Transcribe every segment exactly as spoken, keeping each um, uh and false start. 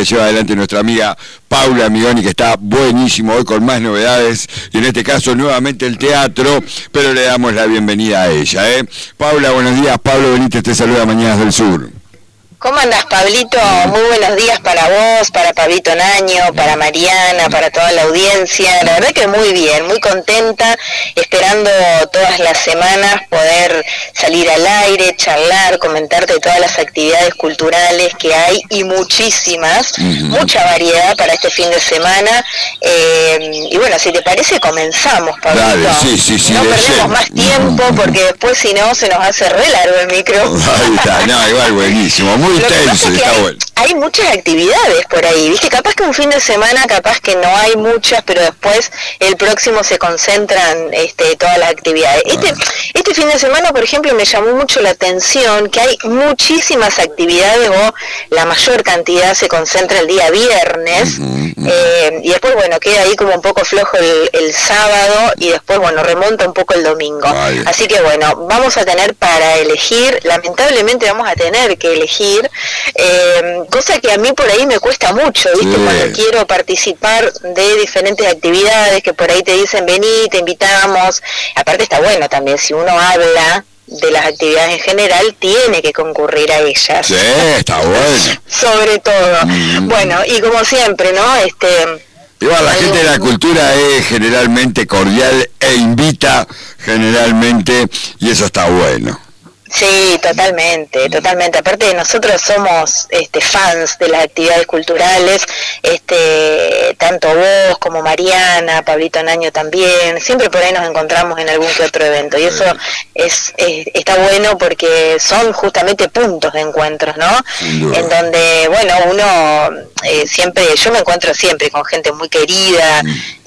que lleva adelante nuestra amiga Paula Migoni, que está buenísimo hoy con más novedades, y en este caso nuevamente el teatro, pero le damos la bienvenida a ella. ¿eh? Paula, buenos días. Pablo Benítez te saluda, Mañanas del Sur. ¿Cómo andás, Pablito? Muy buenos días para vos, para Pablito Naño, para Mariana, para toda la audiencia. La verdad que muy bien, muy contenta, esperando todas las semanas poder salir al aire, charlar, comentarte todas las actividades culturales que hay, y muchísimas, uh-huh. mucha variedad para este fin de semana. Eh, y bueno, si te parece, comenzamos, Pablito. Dale, sí, sí, sí, no perdemos más tiempo, porque después si no se nos hace re largo el micro. Ahí está, no, igual buenísimo, muy Lo tenso, que está hay, bueno. Hay muchas actividades por ahí, ¿viste? Capaz que un fin de semana, capaz que no hay muchas, pero después el próximo se concentran este, todas las actividades. Ah. Este, este fin de semana, por ejemplo, me llamó mucho la atención que hay muchísimas actividades, o la mayor cantidad se concentra el día viernes, uh-huh, uh-huh. Eh, y después, bueno, queda ahí como un poco flojo el, el sábado, y después, bueno, remonta un poco el domingo. Ay. Así que, bueno, vamos a tener para elegir, lamentablemente vamos a tener que elegir, Eh, cosa que a mí por ahí me cuesta mucho, ¿viste? Sí. Cuando quiero participar de diferentes actividades que por ahí te dicen vení, te invitamos. Aparte está bueno también, si uno habla de las actividades en general, tiene que concurrir a ellas. Sí, está bueno. Sobre todo. Mm. Bueno, y como siempre, ¿no? Este... Igual la algo... gente de la cultura es generalmente cordial e invita generalmente, y eso está bueno. Sí, totalmente, totalmente. Aparte, nosotros somos este, fans de las actividades culturales, este, tanto vos como Mariana, Pablito Naño también, siempre por ahí nos encontramos en algún que otro evento, y eso es, es está bueno porque son justamente puntos de encuentros, ¿no? En donde, bueno, uno eh, siempre, yo me encuentro siempre con gente muy querida,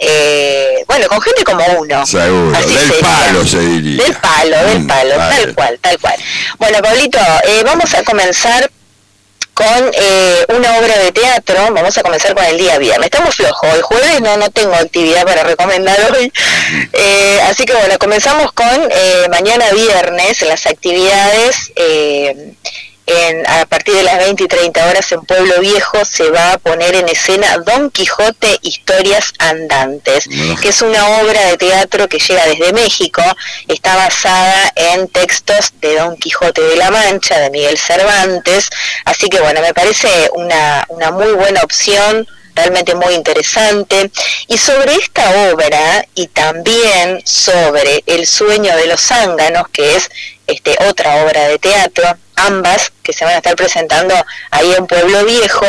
eh, bueno, con gente como uno. Seguro, así del sería. palo se diría. Del palo, del palo, mm, tal cual, tal cual. Bueno, Pablito, eh, vamos a comenzar con eh, una obra de teatro. Vamos a comenzar con el día viernes. Estamos flojos, el jueves no no tengo actividad para recomendar hoy, eh, así que bueno, comenzamos con eh, mañana viernes, las actividades. eh, En, a partir de las veinte y treinta horas en Pueblo Viejo se va a poner en escena Don Quijote, Historias Andantes, que es una obra de teatro que llega desde México, está basada en textos de Don Quijote de la Mancha, de Miguel Cervantes, así que bueno, me parece una, una muy buena opción, realmente muy interesante. Y sobre esta obra, y también sobre El sueño de los zánganos, que es este, otra obra de teatro, ambas que se van a estar presentando ahí en Pueblo Viejo,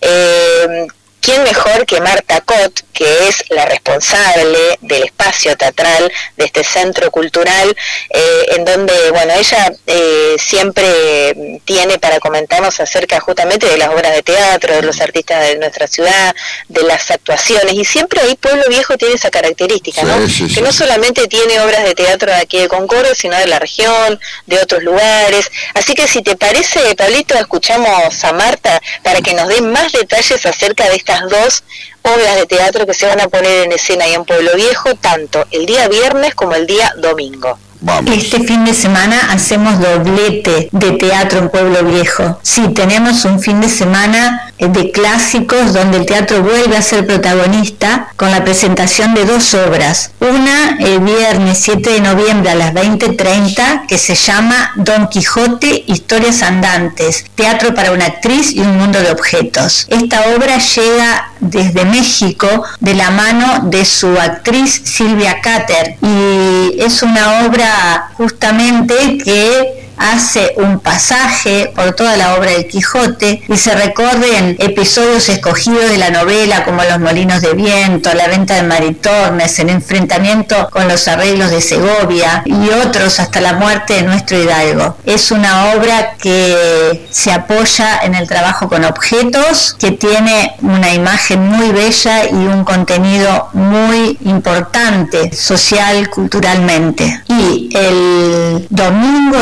eh, ¿quién mejor que Marta Cot, que es la responsable del espacio teatral de este centro cultural, eh, en donde, bueno, ella eh, siempre tiene para comentarnos acerca justamente de las obras de teatro, de los artistas de nuestra ciudad, de las actuaciones, y siempre ahí Pueblo Viejo tiene esa característica, ¿no? Sí, sí, sí. Que no solamente tiene obras de teatro de aquí de Concordia, sino de la región, de otros lugares. Así que si te parece, Pablito, escuchamos a Marta para que nos dé más detalles acerca de estas dos obras de teatro que se van a poner en escena ahí en Pueblo Viejo, tanto el día viernes como el día domingo. Vamos. Este fin de semana hacemos doblete de teatro en Pueblo Viejo. Sí, tenemos un fin de semana de clásicos donde el teatro vuelve a ser protagonista con la presentación de dos obras. Una el viernes siete de noviembre a las veinte treinta, que se llama Don Quijote, Historias Andantes, teatro para una actriz y un mundo de objetos. Esta obra llega desde México de la mano de su actriz Silvia Cater, y es una obra justamente que hace un pasaje por toda la obra del Quijote y se recorren episodios escogidos de la novela, como los molinos de viento, la venta de Maritornes, el enfrentamiento con los arreglos de Segovia y otros hasta la muerte de nuestro Hidalgo. Es una obra que se apoya en el trabajo con objetos, que tiene una imagen muy bella y un contenido muy importante social, culturalmente. Y el domingo nueve de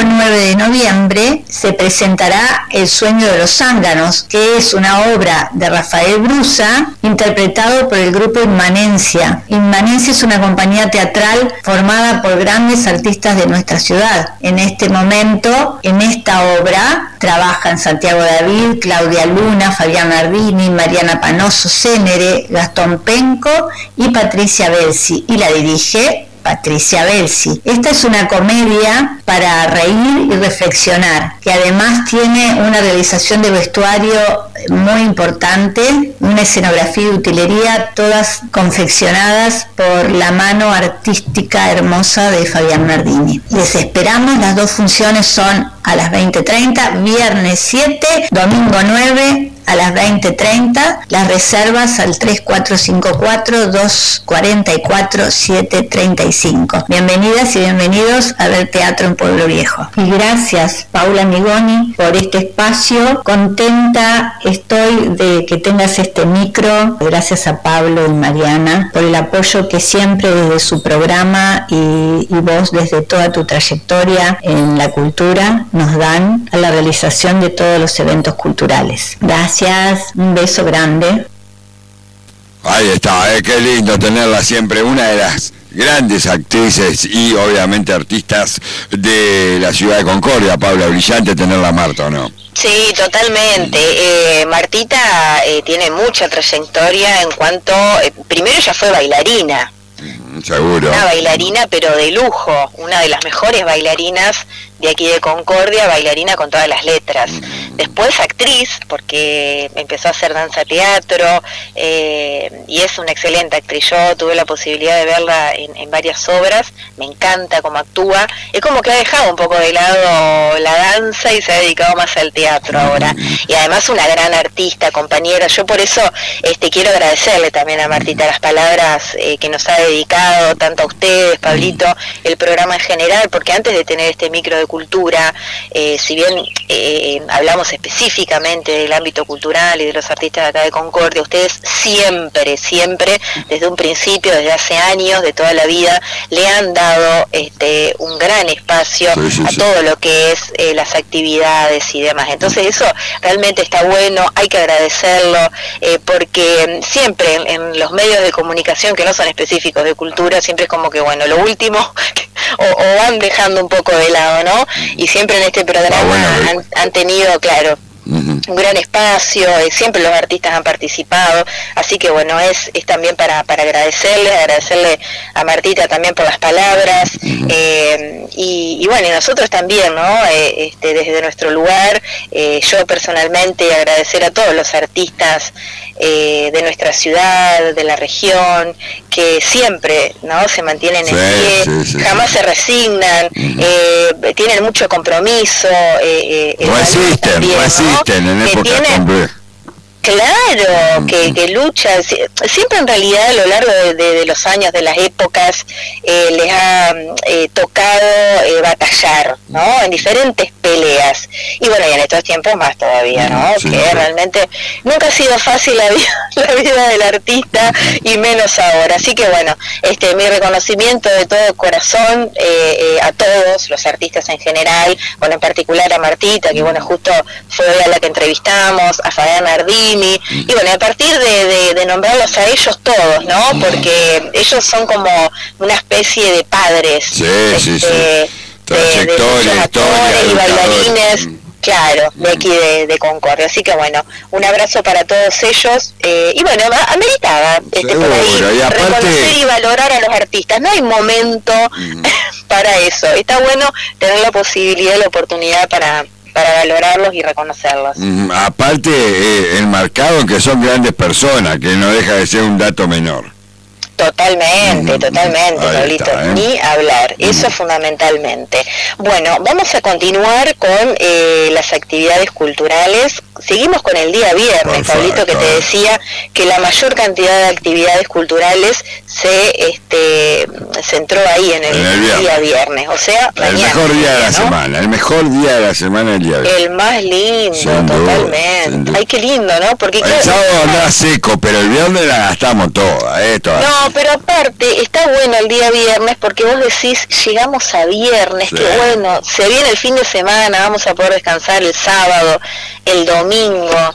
de noviembre se presentará El sueño de los zánganos, que es una obra de Rafael Brusa, interpretado por el grupo Inmanencia. Inmanencia es una compañía teatral formada por grandes artistas de nuestra ciudad. En este momento, en esta obra, trabajan Santiago David, Claudia Luna, Fabián Nardini, Mariana Panoso Cénere, Gastón Penco y Patricia Belsi, y la dirige Patricia Belsi. Esta es una comedia para reír y reflexionar, que además tiene una realización de vestuario muy importante, una escenografía y utilería, todas confeccionadas por la mano artística hermosa de Fabián Nardini. Les esperamos, las dos funciones son a las veinte treinta, viernes siete, domingo nueve, a las veinte treinta, las reservas al tres cuatro cinco cuatro, dos cuatro cuatro, siete tres cinco. Bienvenidas y bienvenidos a ver teatro en Pueblo Viejo. Y gracias, Paula Migoni, por este espacio. Contenta estoy de que tengas este micro. Gracias a Pablo y Mariana por el apoyo que siempre desde su programa y, y vos desde toda tu trayectoria en la cultura nos dan a la realización de todos los eventos culturales. Gracias. Gracias, un beso grande. Ahí está, eh, qué lindo tenerla siempre, una de las grandes actrices y obviamente artistas de la ciudad de Concordia. Paula, brillante tenerla, Marta, ¿o no? Sí, totalmente. Eh, Martita eh, tiene mucha trayectoria en cuanto, eh, primero ella fue bailarina. Seguro. Una bailarina pero de lujo, una de las mejores bailarinas de aquí de Concordia, bailarina con todas las letras. Después actriz, porque empezó a hacer danza teatro, eh, y es una excelente actriz. Yo tuve la posibilidad de verla en, en varias obras, me encanta cómo actúa. Es como que ha dejado un poco de lado la danza y se ha dedicado más al teatro ahora. Y además una gran artista, compañera. Yo por eso este, quiero agradecerle también a Martita las palabras eh, que nos ha dedicado, tanto a ustedes, Pablito, el programa en general, porque antes de tener este micro de cultura, eh, si bien eh, hablamos específicamente del ámbito cultural y de los artistas de acá de Concordia, ustedes siempre, siempre, desde un principio, desde hace años, de toda la vida, le han dado este un gran espacio sí, sí, a sí. todo lo que es eh, las actividades y demás. Entonces eso realmente está bueno, hay que agradecerlo, eh, porque siempre en, en los medios de comunicación que no son específicos de cultura, siempre es como que, bueno, lo último, o, o van dejando un poco de lado, ¿no? Y siempre en este programa ah, bueno, han, han tenido, claro, uh-huh. un gran espacio, eh, siempre los artistas han participado, así que bueno, es, es también para, para agradecerle, agradecerle a Martita también por las palabras, uh-huh. eh, y, y bueno, y nosotros también, ¿no? Eh, este, desde nuestro lugar, eh, yo personalmente agradecer a todos los artistas eh, de nuestra ciudad, de la región, que siempre, ¿no? Se mantienen sí, en pie, sí, sí, jamás sí. se resignan, uh-huh. eh, tienen mucho compromiso, eh, eh, resisten, también, resisten ¿no? en época compleja. Claro, que, que luchan, siempre en realidad a lo largo de, de, de los años, de las épocas, eh, les ha eh, tocado eh, batallar, ¿no? En diferentes peleas. Y bueno, y en estos tiempos más todavía, ¿no? Sí, que sí. realmente nunca ha sido fácil la vida, la vida del artista y menos ahora. Así que bueno, este mi reconocimiento de todo corazón eh, eh, a todos los artistas en general, bueno, en particular a Martita, que bueno, justo fue a la que entrevistamos, a Fabián Nardini, y bueno, a partir de, de, de nombrarlos a ellos todos, ¿no? Porque ellos son como una especie de padres, sí, este, sí, sí. de, trayectoria, de historia, y bailarines, claro, de aquí de, de Concordia. Así que bueno, un abrazo para todos ellos, eh, y bueno, ameritaba este, por ahí, y aparte, reconocer y valorar a los artistas. No hay momento mm. para eso. Está bueno tener la posibilidad y la oportunidad para para valorarlos y reconocerlos. Mm, aparte, eh, enmarcado en que son grandes personas, que no deja de ser un dato menor. Totalmente, mm, totalmente, Pablito, ¿eh? Ni hablar, mm. eso fundamentalmente. Bueno, vamos a continuar con eh, las actividades culturales. seguimos con el día viernes, Pablito, que te decía que la mayor cantidad de actividades culturales se este centró ahí en el, en el viernes. día viernes, o sea, el mañana, mejor día de la ¿no? semana, el mejor día de la semana el día viernes. El más lindo, sin totalmente. Duda, Ay, qué lindo, ¿no? Porque el claro, sábado andaba seco, pero el viernes la gastamos toda, eh, toda. No, pero aparte está bueno el día viernes porque vos decís, llegamos a viernes, sí. que bueno, se viene el fin de semana, vamos a poder descansar el sábado, el domingo,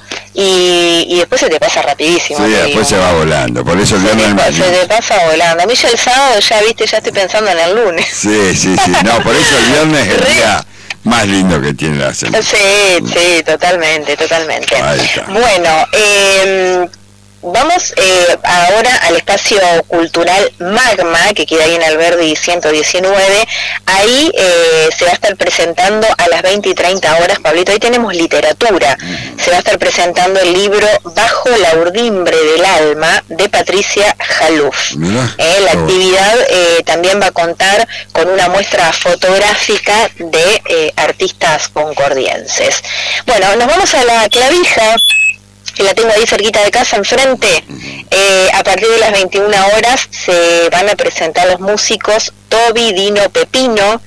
y, y después se te pasa rapidísimo. Sí, después digo, se va volando, por eso el viernes se, te, se te pasa volando. A mí ya el sábado, ya viste, ya estoy pensando en el lunes. Sí, sí, sí, no, por eso el viernes es el día más lindo que tiene la semana. Sí, sí, totalmente, totalmente. Bueno, eh... vamos eh, ahora al espacio cultural Magma, que queda ahí en Alberdi ciento diecinueve. Ahí eh, se va a estar presentando a las veinte y treinta horas, Pablito. Ahí tenemos literatura. Se va a estar presentando el libro Bajo la urdimbre del alma, de Patricia Jaluf. Eh, la actividad eh, también va a contar con una muestra fotográfica de eh, artistas concordienses. Bueno, nos vamos a la clavija, que la tengo ahí cerquita de casa, enfrente. Eh, a partir de las veintiuna horas se van a presentar los músicos Toby Dino Pepino,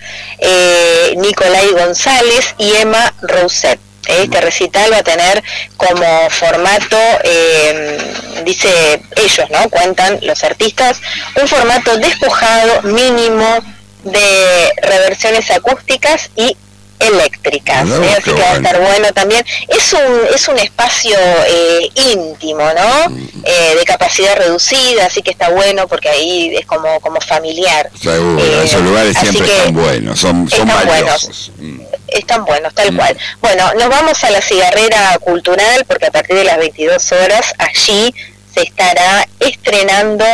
eh, Nicolai González y Emma Rousset. Este recital va a tener como formato, eh, dice ellos, ¿no? Cuentan los artistas, un formato despojado, mínimo, de reversiones acústicas y eléctricas, no, ¿eh? Así que va a estar bueno también. Es un es un espacio eh, íntimo, ¿no? Mm. Eh, de capacidad reducida, así que está bueno porque ahí es como como familiar. Seguro, eh, esos lugares siempre están buenos, son, son están valiosos. Buenos, mm. Están buenos, tal mm. cual. Bueno, nos vamos a la cigarrera cultural porque a partir de las veintidós horas allí se estará estrenando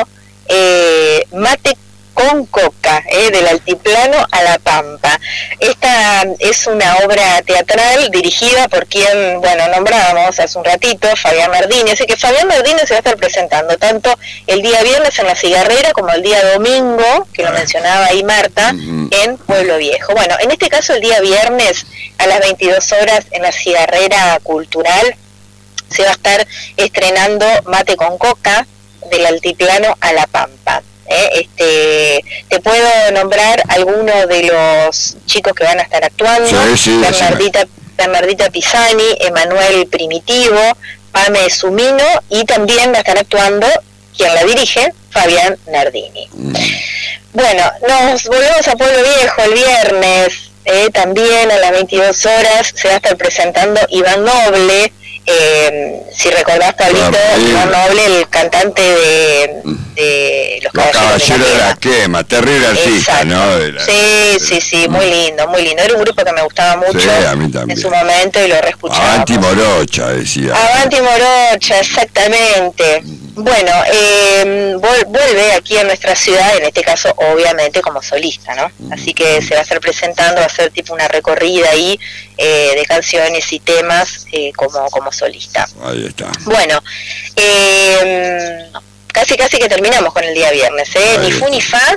eh, Mate con Coca, eh, del Altiplano a la Pampa. Esta es una obra teatral dirigida por quien, bueno, nombrábamos hace un ratito, Fabián Nardini. Así que Fabián Nardini se va a estar presentando tanto el día viernes en la cigarrera como el día domingo, que lo mencionaba ahí Marta, uh-huh. en Pueblo Viejo. Bueno, en este caso el día viernes a las veintidós horas en la cigarrera cultural se va a estar estrenando Mate con Coca, del Altiplano a la Pampa. Eh, este, te puedo nombrar algunos de los chicos que van a estar actuando. Sí, sí, Bernardita, Bernardita Pisani, Emanuel Primitivo, Pame Sumino, y también va a estar actuando quien la dirige, Fabián Nardini. Mm. Bueno, nos volvemos a Pueblo Viejo el viernes, eh, también a las veintidós horas se va a estar presentando Iván Noble. Eh, si recordás, Pablito, Iván Noble, el cantante de, de Los, los Caballeros, Caballeros de la Quema, terrible artista, ¿no? De la, sí, sí, sí, muy lindo, muy lindo. Era un grupo que me gustaba mucho, sí, a mí también, en su momento, y lo reescuchaba. Avanti Morocha, decía. Avanti Morocha, exactamente. Bueno, eh, vuelve aquí a nuestra ciudad, en este caso, obviamente, como solista, ¿no? Así que se va a estar presentando, va a ser tipo una recorrida ahí eh, de canciones y temas eh, como, como solista. Ahí está. Bueno, eh, casi casi que terminamos con el día viernes, ¿eh? Ni fu ni fa.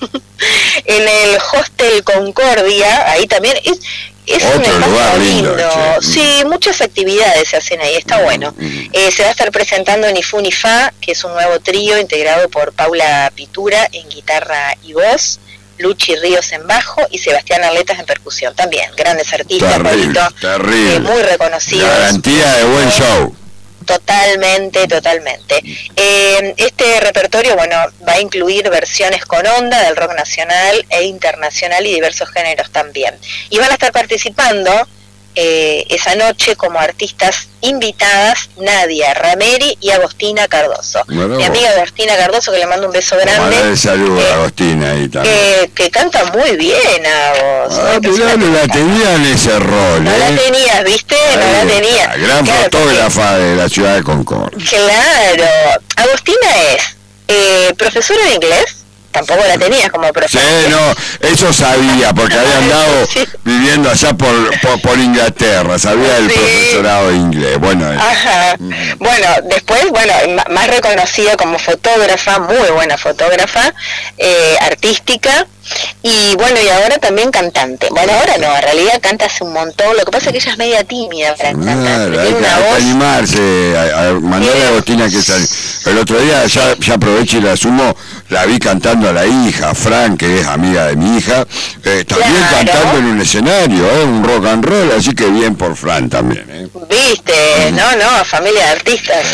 En el Hostel Concordia, ahí también es... Es Otro un espacio lugar lindo, lindo, sí, muchas actividades se hacen ahí, está mm, bueno. Mm. Eh, se va a estar presentando Ni Fu Ni Fa, que es un nuevo trío integrado por Paula Pitura en guitarra y voz, Luchi Ríos en bajo y Sebastián Arletas en percusión. También grandes artistas, terrible, terrible. Eh, muy reconocidos. Garantía de buen show. Totalmente, totalmente. Eh, este repertorio, bueno, va a incluir versiones con onda del rock nacional e internacional y diversos géneros también. Y van a estar participando eh, esa noche como artistas invitadas Nadia Rameri y Agostina Cardoso. Bueno, mi amiga Agostina Cardoso, que le mando un beso grande. Un saludo eh, a Agostina ahí también. Eh, que canta muy bien, Agos. Ah, ¿no? Pero no la tenía en ese rol. No ¿eh? la tenías, ¿viste? Ahí no la tenía. La gran claro, fotógrafa porque... de la ciudad de Concordia. Claro. Agostina es eh, profesora de inglés, tampoco la tenías como profesor. Sí, no, eso sabía, porque había andado sí. viviendo allá por, por, por Inglaterra, sabía el sí. profesorado de inglés. Bueno, Ajá. Mm. bueno, después, bueno, más reconocida como fotógrafa, muy buena fotógrafa, eh, artística, y bueno, y ahora también cantante. Bueno, ahora no, en realidad canta hace un montón, lo que pasa es que ella es media tímida para claro, cantar. Hay, hay, hay que animarse, a, a mandarle a Agostina que sale. El otro día, ya, ya aprovecho y la asumo, la vi cantando a la hija, Fran, que es amiga de mi hija, eh, también claro. cantando en un escenario, eh, un rock and roll, así que bien por Fran también. Eh. Viste, mm. no, no, familia de artistas.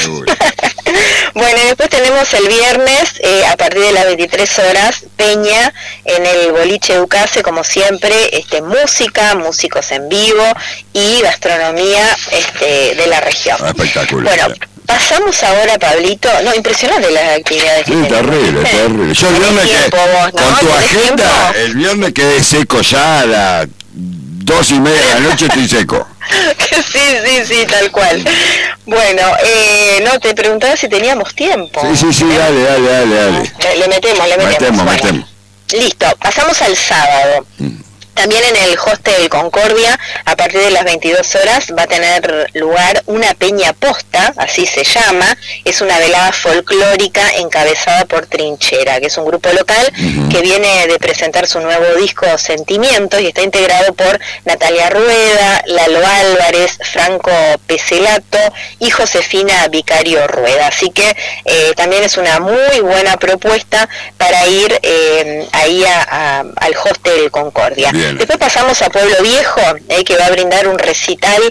Bueno, y después tenemos el viernes, eh, a partir de las veintitrés horas, Peña, en el boliche Ducase, como siempre, este, música, músicos en vivo y gastronomía este, de la región. Espectacular. Bueno, pasamos ahora, Pablito, no, impresionante las actividades sí, que terrible, terrible. Yo el viernes que, vos, ¿no? con tu agenda, tiempo? El viernes quedé seco ya a las dos y media de la noche, estoy seco. Sí, sí, sí, tal cual. Bueno, eh, no, te preguntaba si teníamos tiempo. Sí, sí, sí, ¿Eh? dale, dale, dale, dale. Le, le metemos, le metemos. Metemos, bueno, metemos. Listo, pasamos al sábado. Mm. También en el Hostel Concordia, a partir de las veintidós horas, va a tener lugar una peña posta, así se llama. Es una velada folclórica encabezada por Trinchera, que es un grupo local uh-huh. que viene de presentar su nuevo disco Sentimientos y está integrado por Natalia Rueda, Lalo Álvarez, Franco Peselato y Josefina Vicario Rueda. Así que eh, también es una muy buena propuesta para ir eh, ahí a, a, al Hostel Concordia. Bien. Después pasamos a Pueblo Viejo, eh, que va a brindar un recital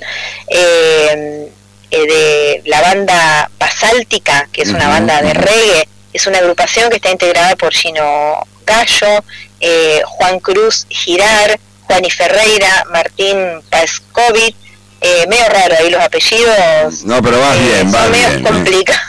eh, eh, de la banda Basáltica, que es una uh-huh, banda de uh-huh. reggae. Es una agrupación que está integrada por Gino Gallo, eh, Juan Cruz Girar, Juani Ferreira, Martín Pascovit. Eh, medio raro ahí los apellidos. No, pero vas eh, bien, vas bien. Medio complicados.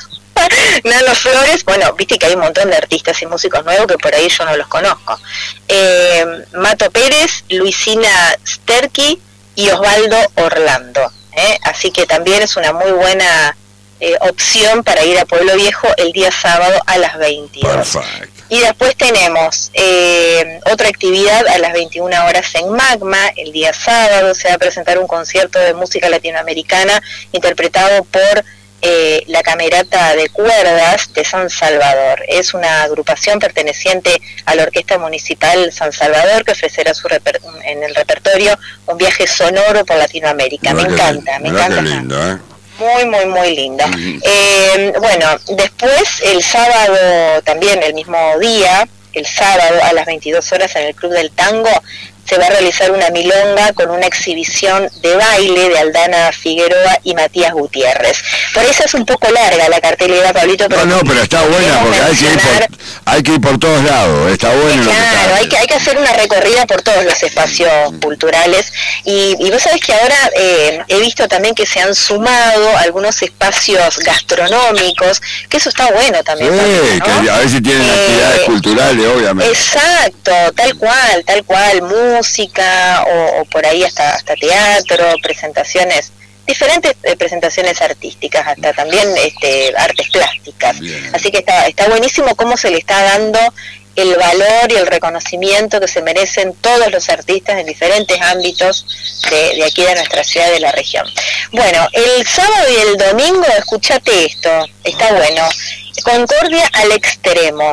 Nano Flores, bueno, viste que hay un montón de artistas y músicos nuevos que por ahí yo no los conozco. Eh, Mato Pérez, Luisina Sterky y Osvaldo Orlando. ¿eh? Así que también es una muy buena eh, opción para ir a Pueblo Viejo el día sábado a las veintidós. Perfecto. Y después tenemos eh, otra actividad a las veintiuna horas en Magma, el día sábado se va a presentar un concierto de música latinoamericana interpretado por Eh, la Camerata de Cuerdas de San Salvador. Es una agrupación perteneciente a la Orquesta Municipal San Salvador que ofrecerá su reper- en el repertorio un viaje sonoro por Latinoamérica. Me encanta, me encanta. Lindo, ¿eh? Muy, muy, muy lindo. Uh-huh. Eh, bueno, después el sábado, también el mismo día, el sábado a las veintidós horas en el Club del Tango, se va a realizar una milonga con una exhibición de baile de Aldana Figueroa y Matías Gutiérrez. Por eso es un poco larga la cartelera, Pablito. Pero no, no, pero está buena porque hay que, ir por, hay que ir por todos lados, está bueno. Claro, lo que está hay, que, hay que hacer una recorrida por todos los espacios culturales. Y, y vos sabés que ahora eh, he visto también que se han sumado algunos espacios gastronómicos, que eso está bueno también. Sí, Pablito, ¿no? que a ver si tienen eh, actividades culturales, obviamente. Exacto, tal cual, tal cual, música o, o por ahí hasta hasta teatro, presentaciones, diferentes eh, presentaciones artísticas, hasta también este, artes plásticas. Bien. Así que está está buenísimo cómo se le está dando el valor y el reconocimiento que se merecen todos los artistas en diferentes ámbitos de, de aquí de nuestra ciudad, de la región. Bueno, el sábado y el domingo, escúchate esto, está bueno, Concordia al extremo.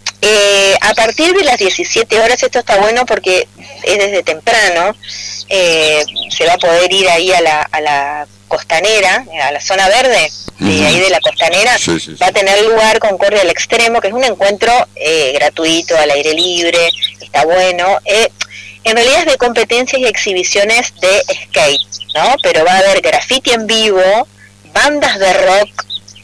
Eh, a partir de las diecisiete horas, esto está bueno porque es desde temprano, eh, se va a poder ir ahí a la, a la costanera, a la zona verde, uh-huh. de ahí de la costanera, sí, sí, sí. Va a tener lugar Concordia al Extremo, que es un encuentro eh, gratuito, al aire libre, está bueno, eh, en realidad es de competencias y exhibiciones de skate, ¿no? Pero va a haber graffiti en vivo, bandas de rock,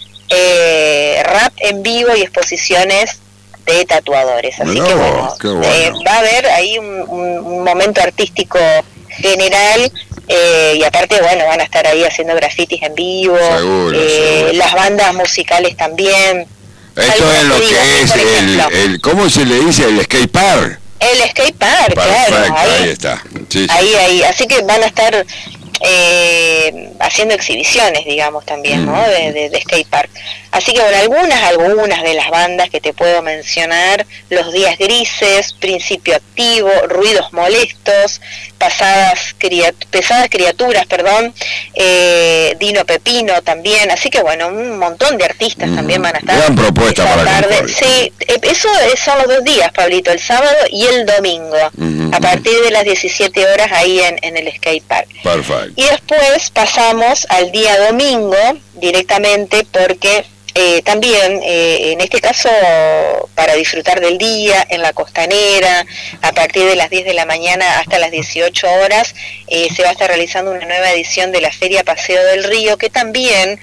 eh, rap en vivo y exposiciones de tatuadores, así bueno, que bueno, bueno. Eh, va a haber ahí un, un, un momento artístico general, eh, y aparte bueno, van a estar ahí haciendo grafitis en vivo, seguro, eh, seguro. Las bandas musicales también. Esto es lo que digan, es el, el, ¿cómo se le dice? El skate park. El skate park, Perfecto, claro, ahí, ahí está. Sí, sí. Ahí, ahí, así que van a estar eh, haciendo exhibiciones, digamos, también, ¿no? De, de, de skate park. Así que, bueno, algunas, algunas de las bandas que te puedo mencionar: Los Días Grises, Principio Activo, Ruidos Molestos, Pasadas criat Pesadas Criaturas, perdón, eh, Dino Pepino también. Así que, bueno, un montón de artistas mm, también van a estar. Gran propuesta para tarde. Sí, eso son los dos días, Pablito, el sábado y el domingo, mm, a partir de las diecisiete horas ahí en, en el skate park. Perfecto. Y después pasamos al día domingo directamente, porque Eh, también, eh, en este caso, para disfrutar del día, en la Costanera, a partir de las diez de la mañana hasta las dieciocho horas, eh, se va a estar realizando una nueva edición de la Feria Paseo del Río, que también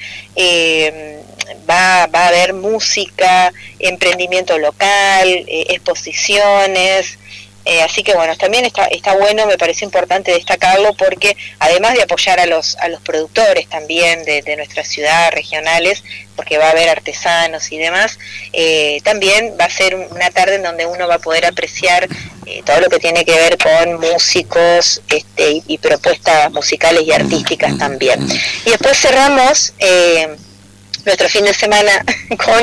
eh, va, va a haber música, emprendimiento local, eh, exposiciones. Eh, así que bueno, también está está bueno, me pareció importante destacarlo, porque además de apoyar a los a los productores también de, de nuestra ciudad, regionales, porque va a haber artesanos y demás, eh, también va a ser una tarde en donde uno va a poder apreciar eh, todo lo que tiene que ver con músicos este, y, y propuestas musicales y artísticas también. Y después cerramos eh, nuestro fin de semana con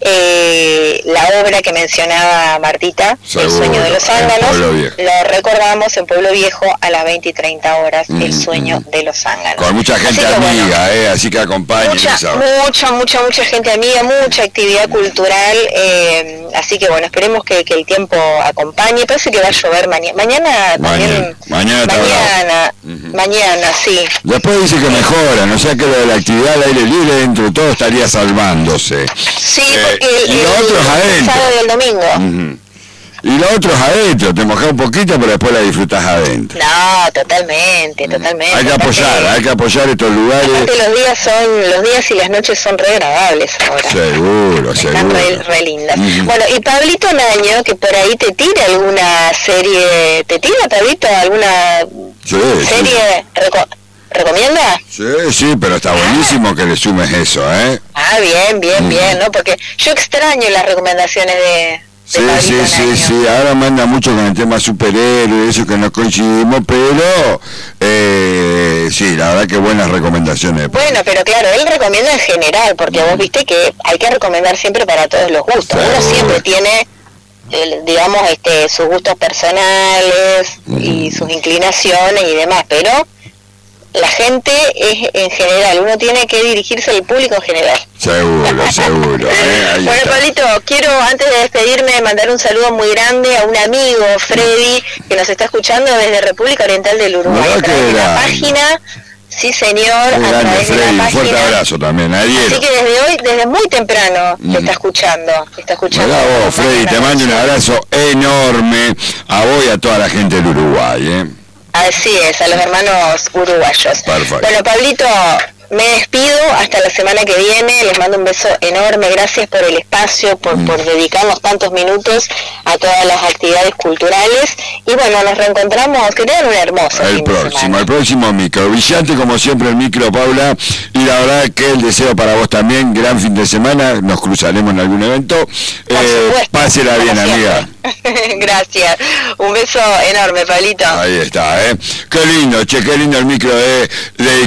eh, la obra que mencionaba Martita, Seguro, El Sueño de los Zánganos. Lo recordamos en Pueblo Viejo a las veinte y treinta horas, mm, El Sueño mm. de los Zánganos. Con mucha gente así amiga, bueno, eh, así que acompañen. Mucha, esa. mucha, mucha, mucha gente amiga, mucha actividad cultural, eh, así que bueno, esperemos que, que el tiempo acompañe. Parece que va a llover mañana. Mañana también. Mañana, mañana, mañana, uh-huh. mañana, sí. Después dice que mejoran, o sea que lo de la actividad al aire libre dentro de todo estaría salvándose. Sí, eh, porque el, y los otros el, adentro. el sábado y el domingo. Uh-huh. Y los otros adentro, te mojás un poquito, pero después la disfrutás adentro. No, totalmente, totalmente. Hay que apoyar, hay que apoyar estos lugares. Aparte los días son, los días y las noches son re agradables ahora. Seguro, Están seguro. re, re lindas. Mm. Bueno, y Pablito Naño, que por ahí te tira alguna serie, ¿te tira, Pablito, alguna sí, serie? Sí. Reco ¿Recomienda? Sí, sí, pero está buenísimo ah. que le sumes eso, ¿eh? Ah, bien, bien, mm. bien, ¿no? Porque yo extraño las recomendaciones de... Sí, sí, sí, sí, ahora manda mucho con el tema superhéroes, eso que no coincidimos, pero eh, sí, la verdad que buenas recomendaciones. Bueno, pero claro, él recomienda en general, porque vos viste que hay que recomendar siempre para todos los gustos. Seguro. Uno siempre tiene, digamos, este, sus gustos personales y sus inclinaciones y demás, pero la gente es en general, uno tiene que dirigirse al público en general. Seguro, seguro. ¿eh? Bueno, está. Pablito, quiero antes de despedirme mandar un saludo muy grande a un amigo, Freddy, que nos está escuchando desde República Oriental del Uruguay, a través de la página. Sí, señor, a grande, través Freddy, de la página. Un fuerte abrazo también, Ariel. Así que desde hoy, desde muy temprano, mm. te está escuchando. Te está escuchando. Hola vos, Freddy, te mando un abrazo enorme a vos y a toda la gente del Uruguay, ¿eh? Así es, a los hermanos uruguayos. Perfecto. Bueno, Pablito, me despido hasta la semana que viene, les mando un beso enorme, gracias por el espacio, por, mm. por dedicarnos tantos minutos a todas las actividades culturales, y bueno, nos reencontramos, que tengan una hermosa El próximo, el próximo micro, brillante como siempre el micro, Paula, y la verdad que el deseo para vos también, gran fin de semana, nos cruzaremos en algún evento, eh, pásela bien, amiga. Gracias, un beso enorme, Pablito. Ahí está, eh, qué lindo, che, qué lindo el micro de, de